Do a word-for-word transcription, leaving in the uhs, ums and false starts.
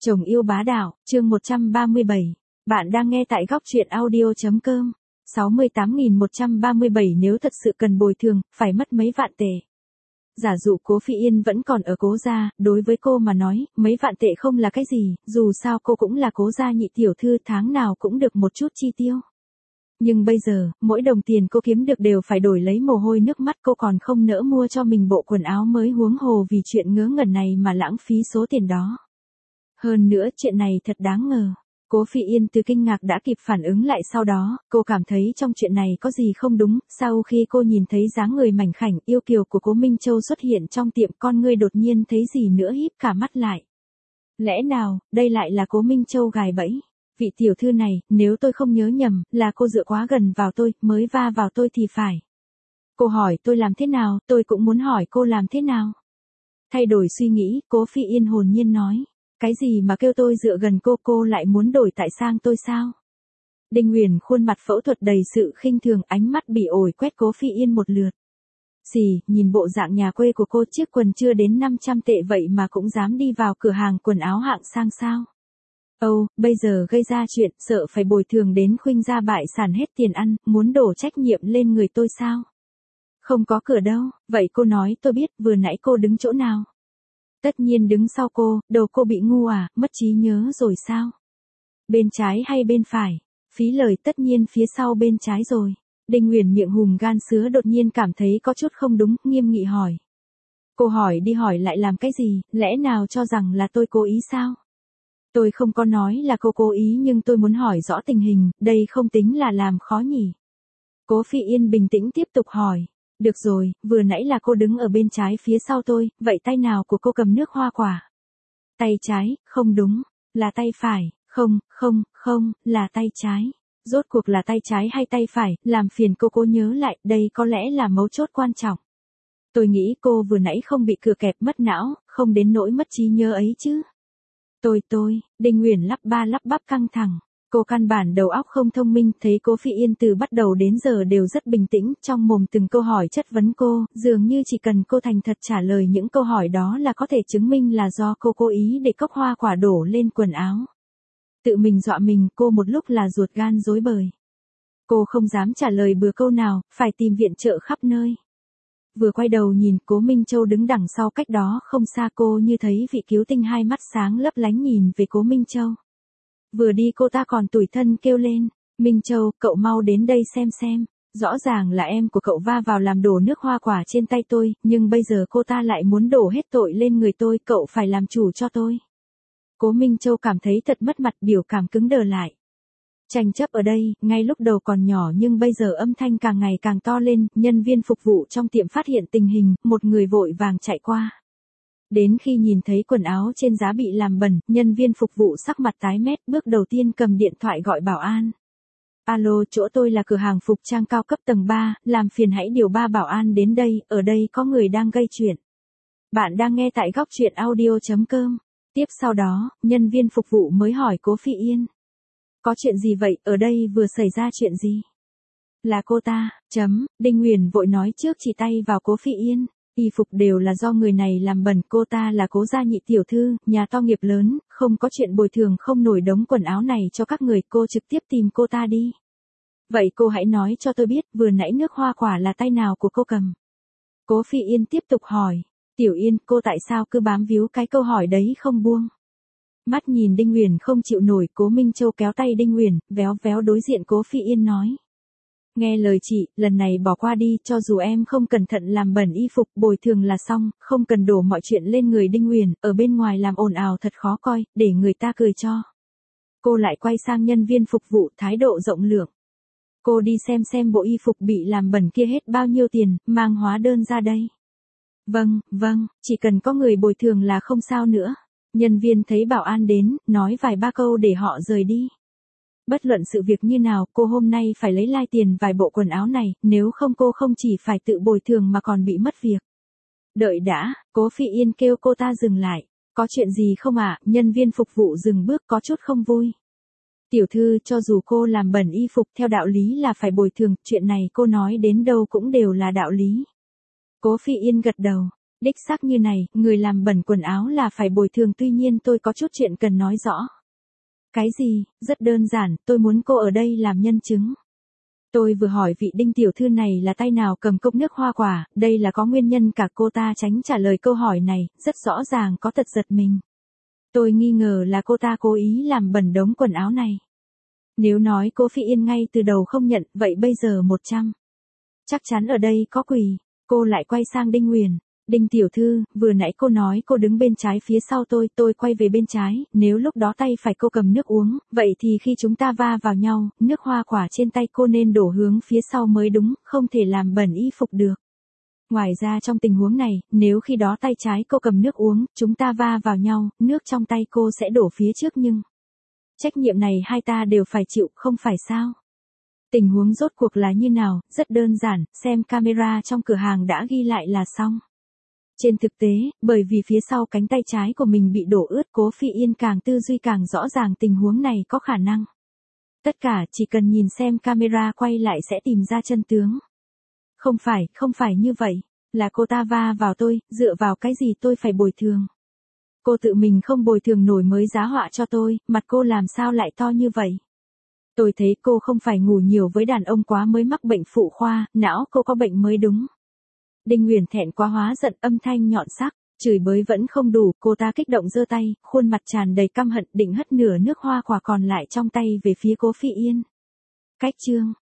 Chồng yêu bá đạo, chương một trăm ba mươi bảy. Bạn đang nghe tại góc truyện audio.com. sáu mươi tám nghìn một trăm ba mươi bảy Nếu thật sự cần bồi thường, phải mất mấy vạn tệ. Giả dụ Cố Phi Yên vẫn còn ở Cố gia, đối với cô mà nói, mấy vạn tệ không là cái gì, dù sao cô cũng là Cố gia nhị tiểu thư, tháng nào cũng được một chút chi tiêu. Nhưng bây giờ, mỗi đồng tiền cô kiếm được đều phải đổi lấy mồ hôi nước mắt, cô còn không nỡ mua cho mình bộ quần áo mới, huống hồ vì chuyện ngớ ngẩn này mà lãng phí số tiền đó. Hơn nữa chuyện này thật đáng ngờ. Cố Phi Yên từ kinh ngạc đã kịp phản ứng lại, sau đó, cô cảm thấy trong chuyện này có gì không đúng. Sau khi cô nhìn thấy dáng người mảnh khảnh yêu kiều của Cố Minh Châu xuất hiện trong tiệm, con ngươi đột nhiên thấy gì nữa híp cả mắt lại. Lẽ nào, đây lại là Cố Minh Châu gài bẫy? Vị tiểu thư này, nếu tôi không nhớ nhầm, là cô dựa quá gần vào tôi, mới va vào tôi thì phải. Cô hỏi tôi làm thế nào, tôi cũng muốn hỏi cô làm thế nào. Thay đổi suy nghĩ, Cố Phi Yên hồn nhiên nói. Cái gì mà kêu tôi dựa gần cô, cô lại muốn đổi tại sang tôi sao? Đinh Huyền khuôn mặt phẫu thuật đầy sự khinh thường, ánh mắt bị ổi quét Cố Phi Yên một lượt. Xì, nhìn bộ dạng nhà quê của cô, chiếc quần chưa đến năm trăm tệ vậy mà cũng dám đi vào cửa hàng quần áo hạng sang sao? Âu, oh, bây giờ gây ra chuyện, sợ phải bồi thường đến khuynh gia bại sản hết tiền ăn, muốn đổ trách nhiệm lên người tôi sao? Không có cửa đâu, vậy cô nói tôi biết, vừa nãy cô đứng chỗ nào? Tất nhiên đứng sau cô, đầu cô bị ngu à, mất trí nhớ rồi sao? Bên trái hay bên phải? Phí lời, tất nhiên phía sau bên trái rồi. Đinh Huyền miệng hùm gan sứa đột nhiên cảm thấy có chút không đúng, nghiêm nghị hỏi. Cô hỏi đi hỏi lại làm cái gì, lẽ nào cho rằng là tôi cố ý sao? Tôi không có nói là cô cố ý, nhưng tôi muốn hỏi rõ tình hình, đây không tính là làm khó nhỉ? Cố Phi Yên bình tĩnh tiếp tục hỏi. Được rồi, vừa nãy là cô đứng ở bên trái phía sau tôi, vậy tay nào của cô cầm nước hoa quả? Tay trái, không đúng, là tay phải, không, không, không, là tay trái. Rốt cuộc là tay trái hay tay phải, làm phiền cô cố nhớ lại, đây có lẽ là mấu chốt quan trọng. Tôi nghĩ cô vừa nãy không bị cửa kẹp mất não, không đến nỗi mất trí nhớ ấy chứ. Tôi tôi, Đinh Huyền lắp ba lắp bắp căng thẳng. Cô căn bản đầu óc không thông minh, thấy Cố Phi Yên từ bắt đầu đến giờ đều rất bình tĩnh, trong mồm từng câu hỏi chất vấn cô, dường như chỉ cần cô thành thật trả lời những câu hỏi đó là có thể chứng minh là do cô cố ý để cốc hoa quả đổ lên quần áo. Tự mình dọa mình, cô một lúc là ruột gan rối bời. Cô không dám trả lời bừa câu nào, phải tìm viện trợ khắp nơi. Vừa quay đầu nhìn Cố Minh Châu đứng đằng sau cách đó không xa, cô như thấy vị cứu tinh hai mắt sáng lấp lánh nhìn về Cố Minh Châu. Vừa đi cô ta còn tủi thân kêu lên, Minh Châu, cậu mau đến đây xem xem, rõ ràng là em của cậu va vào làm đổ nước hoa quả trên tay tôi, nhưng bây giờ cô ta lại muốn đổ hết tội lên người tôi, cậu phải làm chủ cho tôi. Cố Minh Châu cảm thấy thật mất mặt, biểu cảm cứng đờ lại. Tranh chấp ở đây, ngay lúc đầu còn nhỏ nhưng bây giờ âm thanh càng ngày càng to lên, nhân viên phục vụ trong tiệm phát hiện tình hình, một người vội vàng chạy qua. Đến khi nhìn thấy quần áo trên giá bị làm bẩn, nhân viên phục vụ sắc mặt tái mét, bước đầu tiên cầm điện thoại gọi bảo an. Alo, chỗ tôi là cửa hàng phục trang cao cấp tầng ba, làm phiền hãy điều ba bảo an đến đây, ở đây có người đang gây chuyện. Bạn đang nghe tại góc truyện audio.com. Tiếp sau đó, nhân viên phục vụ mới hỏi Cố Phi Yên. Có chuyện gì vậy, ở đây vừa xảy ra chuyện gì? Là cô ta, chấm, Đinh Huyền vội nói trước, chỉ tay vào Cố Phi Yên. Y phục đều là do người này làm bẩn, cô ta là Cố gia nhị tiểu thư, nhà to nghiệp lớn, không có chuyện bồi thường không nổi đống quần áo này cho các người, cô trực tiếp tìm cô ta đi. Vậy cô hãy nói cho tôi biết, vừa nãy nước hoa quả là tay nào của cô cầm? Cố Phi Yên tiếp tục hỏi. Tiểu Yên, cô tại sao cứ bám víu cái câu hỏi đấy không buông? Mắt nhìn Đinh Huyền không chịu nổi, Cố Minh Châu kéo tay Đinh Huyền, véo véo đối diện Cố Phi Yên nói. Nghe lời chị, lần này bỏ qua đi, cho dù em không cẩn thận làm bẩn y phục, bồi thường là xong, không cần đổ mọi chuyện lên người Đinh Huyền, ở bên ngoài làm ồn ào thật khó coi, để người ta cười cho. Cô lại quay sang nhân viên phục vụ, thái độ rộng lượng. Cô đi xem xem bộ y phục bị làm bẩn kia hết bao nhiêu tiền, mang hóa đơn ra đây. Vâng, vâng, chỉ cần có người bồi thường là không sao nữa. Nhân viên thấy bảo an đến, nói vài ba câu để họ rời đi. Bất luận sự việc như nào, cô hôm nay phải lấy lại tiền vài bộ quần áo này, nếu không cô không chỉ phải tự bồi thường mà còn bị mất việc. Đợi đã, Cố Phi Yên kêu cô ta dừng lại. Có chuyện gì không ạ? À? Nhân viên phục vụ dừng bước, có chút không vui. Tiểu thư, cho dù cô làm bẩn y phục, theo đạo lý là phải bồi thường, chuyện này cô nói đến đâu cũng đều là đạo lý. Cố Phi Yên gật đầu. Đích xác như này, người làm bẩn quần áo là phải bồi thường, tuy nhiên tôi có chút chuyện cần nói rõ. Cái gì? Rất đơn giản, tôi muốn cô ở đây làm nhân chứng. Tôi vừa hỏi vị Đinh tiểu thư này là tay nào cầm cốc nước hoa quả, đây là có nguyên nhân cả, cô ta tránh trả lời câu hỏi này, rất rõ ràng có tật giật mình. Tôi nghi ngờ là cô ta cố ý làm bẩn đống quần áo này. Nếu nói cô Phi Yên ngay từ đầu không nhận, vậy bây giờ một trăm. Chắc chắn ở đây có quỷ. Cô lại quay sang Đinh Nguyền. Đinh tiểu thư, vừa nãy cô nói cô đứng bên trái phía sau tôi, tôi quay về bên trái, nếu lúc đó tay phải cô cầm nước uống, vậy thì khi chúng ta va vào nhau, nước hoa quả trên tay cô nên đổ hướng phía sau mới đúng, không thể làm bẩn y phục được. Ngoài ra trong tình huống này, nếu khi đó tay trái cô cầm nước uống, chúng ta va vào nhau, nước trong tay cô sẽ đổ phía trước nhưng... Trách nhiệm này hai ta đều phải chịu, không phải sao? Tình huống rốt cuộc là như nào, rất đơn giản, xem camera trong cửa hàng đã ghi lại là xong. Trên thực tế, bởi vì phía sau cánh tay trái của mình bị đổ ướt, Cố Phi Yên càng tư duy càng rõ ràng tình huống này có khả năng. Tất cả chỉ cần nhìn xem camera quay lại sẽ tìm ra chân tướng. Không phải, không phải như vậy, là cô ta va vào tôi, dựa vào cái gì tôi phải bồi thường. Cô tự mình không bồi thường nổi mới giá họa cho tôi, mặt cô làm sao lại to như vậy. Tôi thấy cô không phải ngủ nhiều với đàn ông quá mới mắc bệnh phụ khoa, não cô có bệnh mới đúng. Đinh Nguyền thẹn quá hóa giận, âm thanh nhọn sắc, chửi bới vẫn không đủ, cô ta kích động giơ tay, khuôn mặt tràn đầy căm hận, định hất nửa nước hoa quả còn lại trong tay về phía Cố Phi Yên. Cách chương